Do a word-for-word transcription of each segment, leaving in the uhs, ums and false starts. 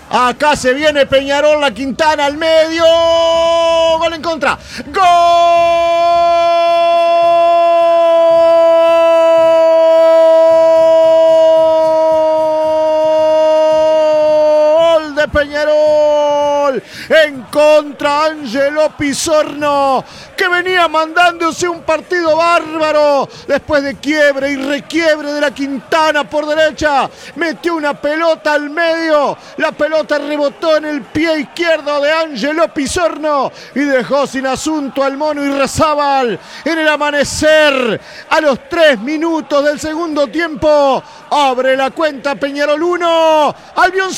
Acá se viene Peñarol, la Quintana al medio. Gol en contra. ¡Gol de Peñarol! En contra, Ángelo Pizorno, que venía mandándose un partido bárbaro después de quiebre y requiebre de la Quintana por derecha. Metió una pelota al medio, la pelota rebotó en el pie izquierdo de Ángelo Pizorno y dejó sin asunto al Mono Irrazábal. En el amanecer, a los tres minutos del segundo tiempo, abre la cuenta Peñarol uno, Albion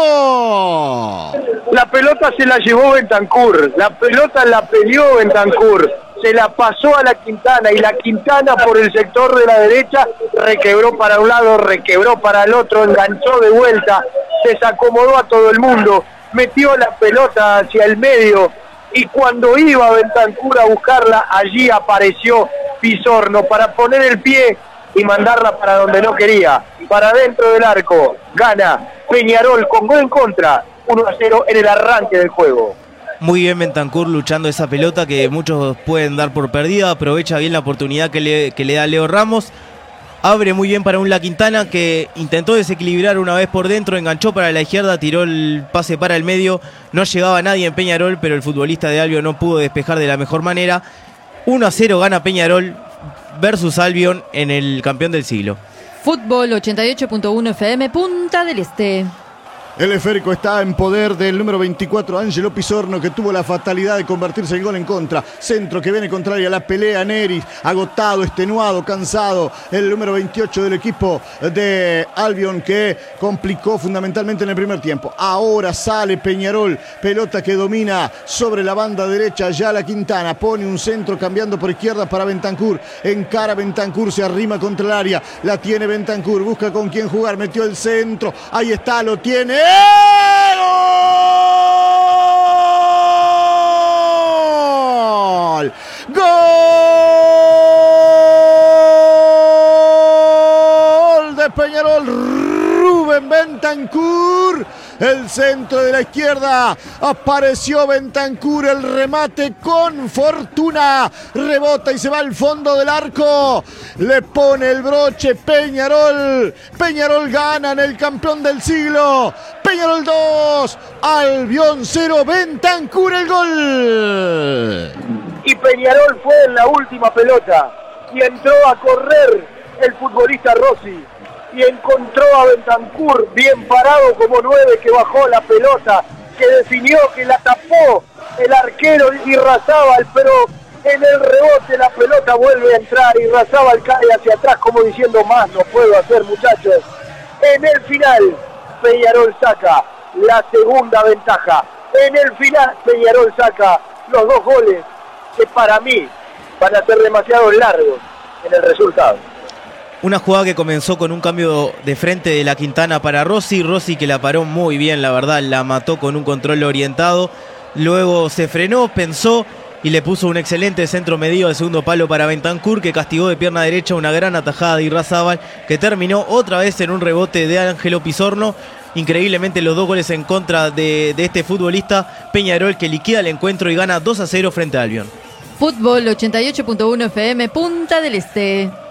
cero. La pelota se la llevó Bentancur, la pelota la peleó Bentancur, se la pasó a la Quintana y la Quintana por el sector de la derecha requebró para un lado, requebró para el otro, enganchó de vuelta, desacomodó a todo el mundo, metió la pelota hacia el medio y cuando iba Bentancur a buscarla, allí apareció Pizorno para poner el pie y mandarla para donde no quería, para dentro del arco. Gana Peñarol con gol en contra, uno a cero en el arranque del juego. Muy bien Bentancur luchando esa pelota que muchos pueden dar por perdida, aprovecha bien la oportunidad que le, que le da Leo Ramos, abre muy bien para un La Quintana que intentó desequilibrar una vez por dentro, enganchó para la izquierda, tiró el pase para el medio, no llegaba nadie en Peñarol, pero el futbolista de Albion no pudo despejar de la mejor manera. uno a cero gana Peñarol versus Albion en el campeón del siglo. Fútbol ochenta y ocho punto uno F M, Punta del Este. El esférico está en poder del número veinticuatro, Ángelo Pizorno, que tuvo la fatalidad de convertirse en gol en contra. Centro que viene contraria a la pelea, Neris, agotado, extenuado, cansado. El número veintiocho del equipo de Albion, que complicó fundamentalmente en el primer tiempo. Ahora sale Peñarol, pelota que domina sobre la banda derecha, ya la Quintana. Pone un centro cambiando por izquierda para Bentancur. Encara Bentancur, se arrima contra el área. La tiene Bentancur, busca con quién jugar, metió el centro. Ahí está, lo tiene. ¡Gol! ¡Gol de Peñarol! Rubén Bentancur. El centro de la izquierda, apareció Bentancur, el remate con fortuna, rebota y se va al fondo del arco, le pone el broche Peñarol, Peñarol gana en el campeón del siglo, Peñarol dos, Albion cero, Bentancur el gol. Y Peñarol fue en la última pelota y entró a correr el futbolista Rossi. Y encontró a Bentancur bien parado como nueve, que bajó la pelota, que definió, que la tapó el arquero Irrazábal, pero en el rebote la pelota vuelve a entrar, Irrazábal cae hacia atrás como diciendo más no puedo hacer, muchachos. En el final Peñarol saca la segunda ventaja, en el final Peñarol saca los dos goles que para mí van a ser demasiado largos en el resultado. Una jugada que comenzó con un cambio de frente de la Quintana para Rossi, Rossi que la paró muy bien, la verdad, la mató con un control orientado, luego se frenó, pensó y le puso un excelente centro medido de segundo palo para Bentancur, que castigó de pierna derecha una gran atajada de Irrazábal, que terminó otra vez en un rebote de Ángelo Pizorno. Increíblemente los dos goles en contra de, de este futbolista, Peñarol que liquida el encuentro y gana dos a cero frente a Albion. Fútbol ochenta y ocho punto uno F M, Punta del Este.